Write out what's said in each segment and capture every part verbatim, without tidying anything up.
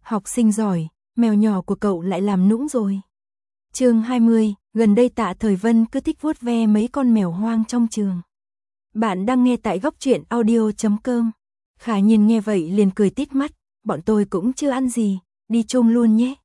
Học sinh giỏi, mèo nhỏ của cậu lại làm nũng rồi. Chương hai mươi, gần đây Tạ Thời Vân cứ thích vuốt ve mấy con mèo hoang trong trường. Bạn đang nghe tại góc truyện audio chấm com. Khả Nhiên nghe vậy liền cười tít mắt, bọn tôi cũng chưa ăn gì, đi chung luôn nhé.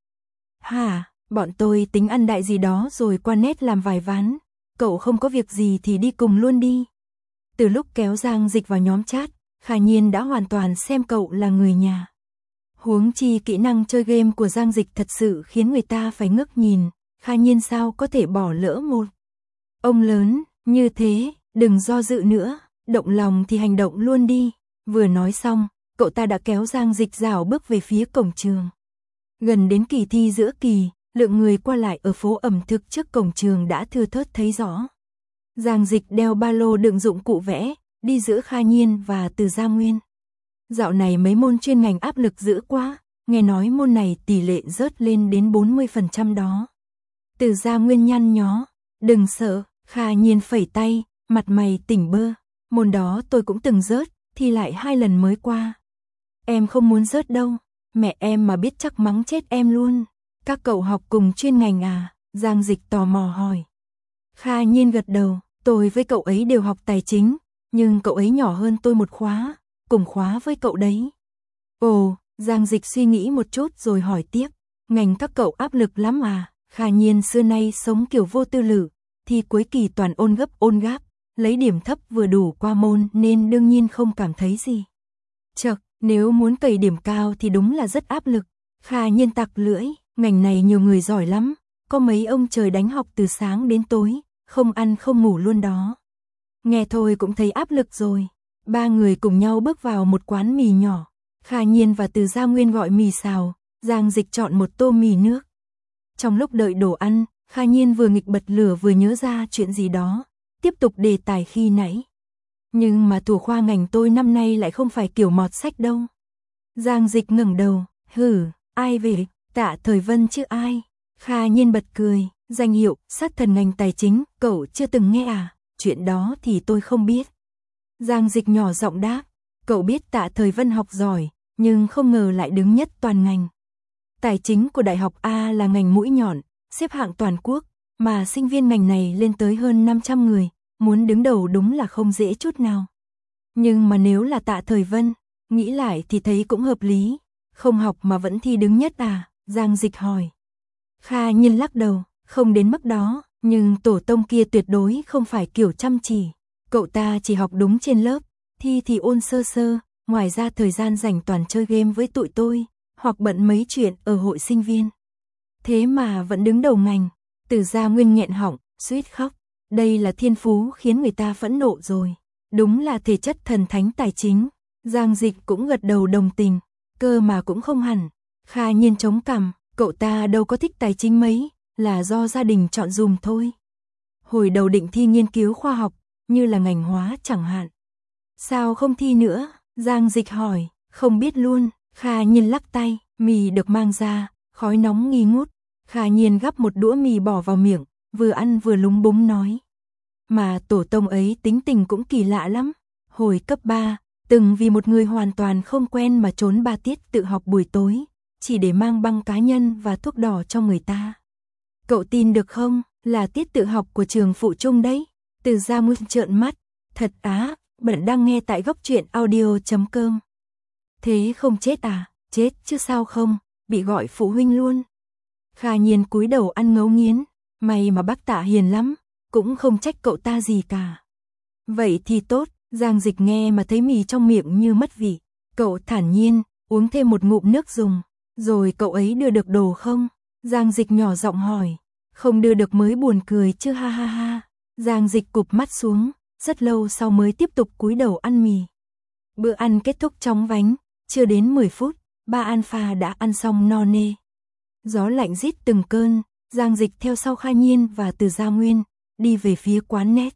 Hả, bọn tôi tính ăn đại gì đó rồi qua nét làm vài ván, cậu không có việc gì thì đi cùng luôn đi. Từ lúc kéo Giang Dịch vào nhóm chat, Khả Nhiên đã hoàn toàn xem cậu là người nhà. Huống chi kỹ năng chơi game của Giang Dịch thật sự khiến người ta phải ngước nhìn, Khả Nhiên sao có thể bỏ lỡ một ông lớn như thế, đừng do dự nữa, động lòng thì hành động luôn đi. Vừa nói xong, cậu ta đã kéo Giang Dịch rảo bước về phía cổng trường. Gần đến kỳ thi giữa kỳ, lượng người qua lại ở phố ẩm thực trước cổng trường đã thưa thớt thấy rõ. Giang Dịch đeo ba lô đựng dụng cụ vẽ, đi giữa Khả Nhiên và Từ Gia Nguyên. Dạo này mấy môn chuyên ngành áp lực dữ quá, nghe nói môn này tỷ lệ rớt lên đến bốn mươi phần trăm đó. Từ Gia Nguyên nhăn nhó, đừng sợ, Khả Nhiên phẩy tay, mặt mày tỉnh bơ, môn đó tôi cũng từng rớt, thi lại hai lần mới qua. Em không muốn rớt đâu, mẹ em mà biết chắc mắng chết em luôn. Các cậu học cùng chuyên ngành à? Giang Dịch tò mò hỏi. Khả Nhiên gật đầu, tôi với cậu ấy đều học tài chính, nhưng cậu ấy nhỏ hơn tôi một khóa, cùng khóa với cậu đấy. Ồ, Giang Dịch suy nghĩ một chút rồi hỏi tiếp, ngành các cậu áp lực lắm à? Khả Nhiên xưa nay sống kiểu vô tư lự, thi cuối kỳ toàn ôn gấp ôn gáp, lấy điểm thấp vừa đủ qua môn nên đương nhiên không cảm thấy gì. Chậc, nếu muốn cày điểm cao thì đúng là rất áp lực. Khả Nhiên tặc lưỡi, ngành này nhiều người giỏi lắm, có mấy ông trời đánh học từ sáng đến tối, không ăn không ngủ luôn đó. Nghe thôi cũng thấy áp lực rồi. Ba người cùng nhau bước vào một quán mì nhỏ. Khả Nhiên và Từ Gia Nguyên gọi mì xào, Giang Dịch chọn một tô mì nước. Trong lúc đợi đồ ăn, Khả Nhiên vừa nghịch bật lửa vừa nhớ ra chuyện gì đó, tiếp tục đề tài khi nãy. Nhưng mà thủ khoa ngành tôi năm nay lại không phải kiểu mọt sách đâu. Giang Dịch ngẩng đầu, hử, ai về, Tạ Thời Vân chứ ai. Khả Nhiên bật cười, danh hiệu sát thần ngành tài chính, cậu chưa từng nghe à, chuyện đó thì tôi không biết. Giang Dịch nhỏ giọng đáp, cậu biết Tạ Thời Vân học giỏi, nhưng không ngờ lại đứng nhất toàn ngành. Tài chính của Đại học A là ngành mũi nhọn, xếp hạng toàn quốc, mà sinh viên ngành này lên tới hơn năm trăm người, muốn đứng đầu đúng là không dễ chút nào. Nhưng mà nếu là Tạ Thời Vân, nghĩ lại thì thấy cũng hợp lý, không học mà vẫn thi đứng nhất à, Giang Dịch hỏi. Khả Nhiên lắc đầu, không đến mức đó, nhưng tổ tông kia tuyệt đối không phải kiểu chăm chỉ. Cậu ta chỉ học đúng trên lớp, thi thì ôn sơ sơ, ngoài ra thời gian rảnh toàn chơi game với tụi tôi, hoặc bận mấy chuyện ở hội sinh viên. Thế mà vẫn đứng đầu ngành. Từ Gia Nguyên nghẹn họng, suýt khóc. Đây là thiên phú khiến người ta phẫn nộ rồi. Đúng là thể chất thần thánh tài chính. Giang Dịch cũng gật đầu đồng tình, cơ mà cũng không hẳn. Khả Nhiên chống cằm, cậu ta đâu có thích tài chính mấy, là do gia đình chọn dùm thôi. Hồi đầu định thi nghiên cứu khoa học, như là ngành hóa chẳng hạn. Sao không thi nữa? Giang Dịch hỏi, không biết luôn. Khả Nhiên lắc tay, mì được mang ra, khói nóng nghi ngút. Khả Nhiên gắp một đũa mì bỏ vào miệng, vừa ăn vừa lúng búng nói. Mà tổ tông ấy tính tình cũng kỳ lạ lắm. Hồi cấp ba, từng vì một người hoàn toàn không quen mà trốn ba tiết tự học buổi tối, chỉ để mang băng cá nhân và thuốc đỏ cho người ta. Cậu tin được không, là tiết tự học của trường phụ trung đấy. Từ Gia Nguyên trợn mắt, thật á, bạn đang nghe tại góc truyện audio chấm com. Thế không chết à, chết chứ sao không, bị gọi phụ huynh luôn. Khả Nhiên cúi đầu ăn ngấu nghiến, may mà bác Tạ hiền lắm, cũng không trách cậu ta gì cả. Vậy thì tốt, Giang Dịch nghe mà thấy mì trong miệng như mất vị, cậu thản nhiên, uống thêm một ngụm nước dùng, rồi cậu ấy đưa được đồ không? Giang Dịch nhỏ giọng hỏi, không đưa được mới buồn cười chứ ha ha ha. Giang Dịch cụp mắt xuống, rất lâu sau mới tiếp tục cúi đầu ăn mì. Bữa ăn kết thúc chóng vánh, chưa đến mười phút, ba alpha đã ăn xong no nê. Gió lạnh rít từng cơn, Giang Dịch theo sau Khả Nhiên và Từ Gia Nguyên, đi về phía quán net.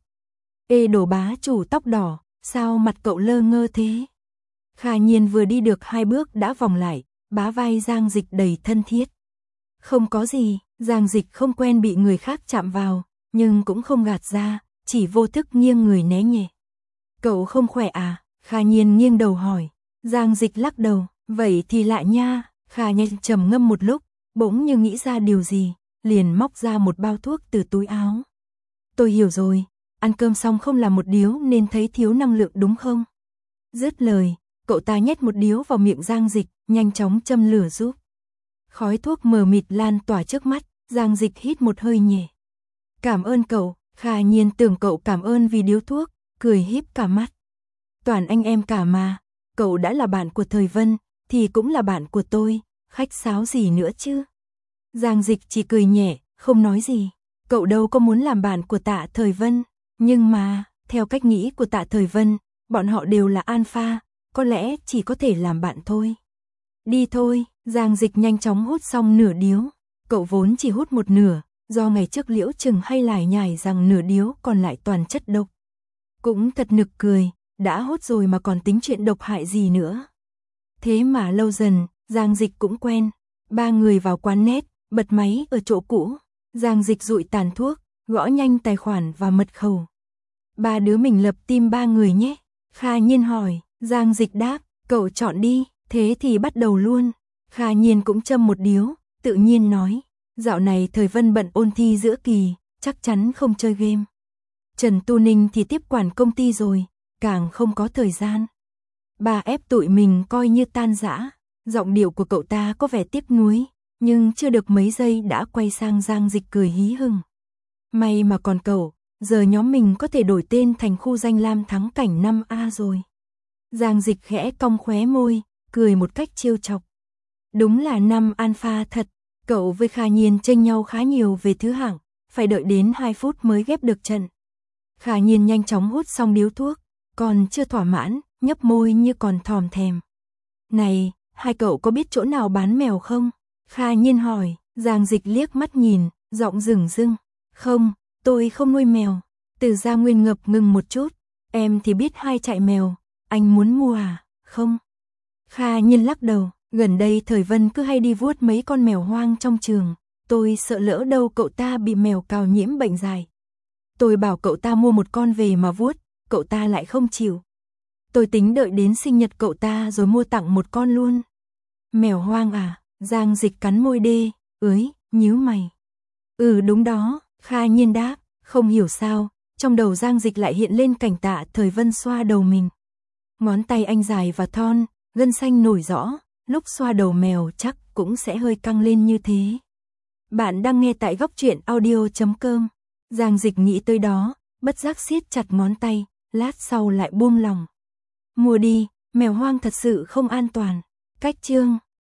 Ê đồ bá chủ tóc đỏ, sao mặt cậu lơ ngơ thế? Khả Nhiên vừa đi được hai bước đã vòng lại, bá vai Giang Dịch đầy thân thiết. Không có gì, Giang Dịch không quen bị người khác chạm vào, nhưng cũng không gạt ra, chỉ vô thức nghiêng người né nhẹ. Cậu không khỏe à? Khả Nhiên nghiêng đầu hỏi. Giang Dịch lắc đầu, vậy thì lạ nha. Kha Nhiên trầm ngâm một lúc, bỗng như nghĩ ra điều gì, liền móc ra một bao thuốc từ túi áo. Tôi hiểu rồi, ăn cơm xong không làm một điếu nên thấy thiếu năng lượng đúng không? Dứt lời, cậu ta nhét một điếu vào miệng Giang Dịch, nhanh chóng châm lửa giúp. Khói thuốc mờ mịt lan tỏa trước mắt, Giang Dịch hít một hơi nhẹ. Cảm ơn cậu, Kha Nhiên tưởng cậu cảm ơn vì điếu thuốc, cười híp cả mắt. Toàn anh em cả mà, cậu đã là bạn của Thời Vân, thì cũng là bạn của tôi, khách sáo gì nữa chứ? Giang Dịch chỉ cười nhẹ, không nói gì. Cậu đâu có muốn làm bạn của Tạ Thời Vân, nhưng mà, theo cách nghĩ của Tạ Thời Vân, bọn họ đều là alpha, có lẽ chỉ có thể làm bạn thôi. Đi thôi, Giang Dịch nhanh chóng hút xong nửa điếu. Cậu vốn chỉ hút một nửa, do ngày trước Liễu Trừng hay lải nhải rằng nửa điếu còn lại toàn chất độc. Cũng thật nực cười, đã hút rồi mà còn tính chuyện độc hại gì nữa. Thế mà lâu dần, Giang Dịch cũng quen. Ba người vào quán net, bật máy ở chỗ cũ. Giang Dịch dụi tàn thuốc, gõ nhanh tài khoản và mật khẩu. Ba đứa mình lập team ba người nhé. Kha Nhiên hỏi, Giang Dịch đáp, cậu chọn đi, thế thì bắt đầu luôn. Kha Nhiên cũng châm một điếu, tự nhiên nói, dạo này Thời Vân bận ôn thi giữa kỳ, chắc chắn không chơi game. Trần Tu Ninh thì tiếp quản công ty rồi, càng không có thời gian. Bà ép tụi mình coi như tan rã, giọng điệu của cậu ta có vẻ tiếc nuối, nhưng chưa được mấy giây đã quay sang Giang Dịch cười hí hửng. May mà còn cậu, giờ nhóm mình có thể đổi tên thành khu danh lam thắng cảnh năm A rồi. Giang Dịch khẽ cong khóe môi, cười một cách trêu chọc. Đúng là năm alpha thật, cậu với Kha Nhiên chênh nhau khá nhiều về thứ hạng, phải đợi đến hai phút mới ghép được trận. Kha Nhiên nhanh chóng hút xong điếu thuốc, còn chưa thỏa mãn, nhấp môi như còn thòm thèm. Này, hai cậu có biết chỗ nào bán mèo không? Kha Nhiên hỏi. Giang Dịch liếc mắt nhìn, giọng rừng rưng. Không, tôi không nuôi mèo. Từ Gia Nguyên ngập ngừng một chút. Em thì biết hai trại mèo, anh muốn mua à? Không. Kha Nhiên lắc đầu, gần đây Thời Vân cứ hay đi vuốt mấy con mèo hoang trong trường. Tôi sợ lỡ đâu cậu ta bị mèo cào nhiễm bệnh dại. Tôi bảo cậu ta mua một con về mà vuốt, cậu ta lại không chịu. Tôi tính đợi đến sinh nhật cậu ta rồi mua tặng một con luôn. Mèo hoang à? Giang Dịch cắn môi đê, ới, nhíu mày. Ừ đúng đó, Kha Nhiên đáp, không hiểu sao, trong đầu Giang Dịch lại hiện lên cảnh Tạ Thời Vân xoa đầu mình. Ngón tay anh dài và thon, gân xanh nổi rõ, lúc xoa đầu mèo chắc cũng sẽ hơi căng lên như thế. Bạn đang nghe tại góc truyện audio chấm com. Giang Dịch nghĩ tới đó, bất giác siết chặt ngón tay, lát sau lại buông lòng. Mua đi, mèo hoang thật sự không an toàn. Cách chương